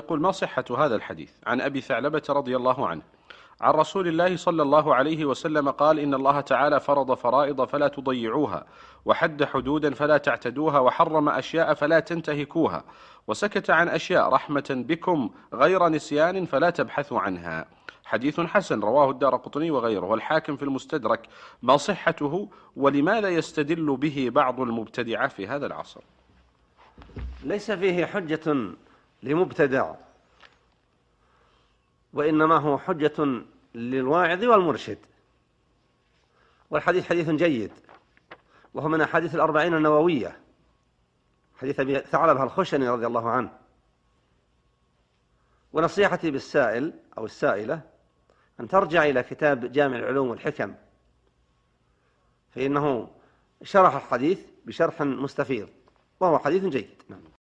يقول: ما صحة هذا الحديث عن أبي ثعلبة رضي الله عنه عن رسول الله صلى الله عليه وسلم قال: إن الله تعالى فرض فرائض فلا تضيعوها، وحد حدودا فلا تعتدوها، وحرم أشياء فلا تنتهكوها، وسكت عن أشياء رحمة بكم غير نسيان فلا تبحثوا عنها. حديث حسن رواه الدارقطني وغيره والحاكم في المستدرك. ما صحته ولماذا يستدل به بعض المبتدعة في هذا العصر؟ ليس فيه حجة لمبتدع، وإنما هو حجة للواعظ والمرشد. والحديث حديث جيد، وهو من أحاديث الأربعين النووية، حديث أبي ثعلبة الخشني رضي الله عنه. ونصيحتي بالسائل أو السائلة أن ترجع إلى كتاب جامع العلوم والحكم، فإنه شرح الحديث بشرح مستفيض، وهو حديث جيد.